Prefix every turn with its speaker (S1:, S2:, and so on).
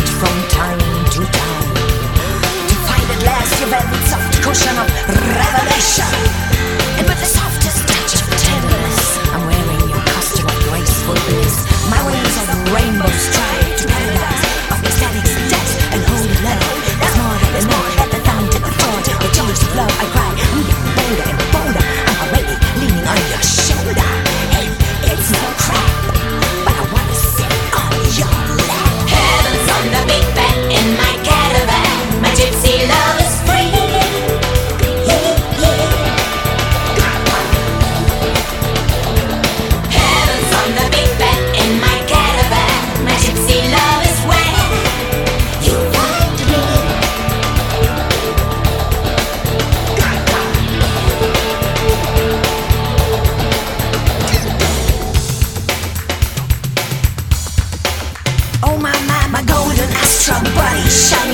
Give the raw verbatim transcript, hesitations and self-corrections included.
S1: switch from time to time to find at last your velvet soft cushion of revelation. And with the softest touch of tenderness, I'm wearing your costume of graceful bliss. My wings of rainbow strive to paradise of ecstatic's depths and hold it level. There's more, there's more at the fountain of thought. With tears of love I cry, I'm getting bolder and bolder. I'm already leaning on your shoulder. And it's no crap, but I wanna sit on your lap.
S2: Heaven's on the big bed in my caravan. My gypsy love is free. Yeah, yeah. Heaven's on the big bed in my caravan. My gypsy love is where you find me.
S1: Oh my, my, my golden astral body shine.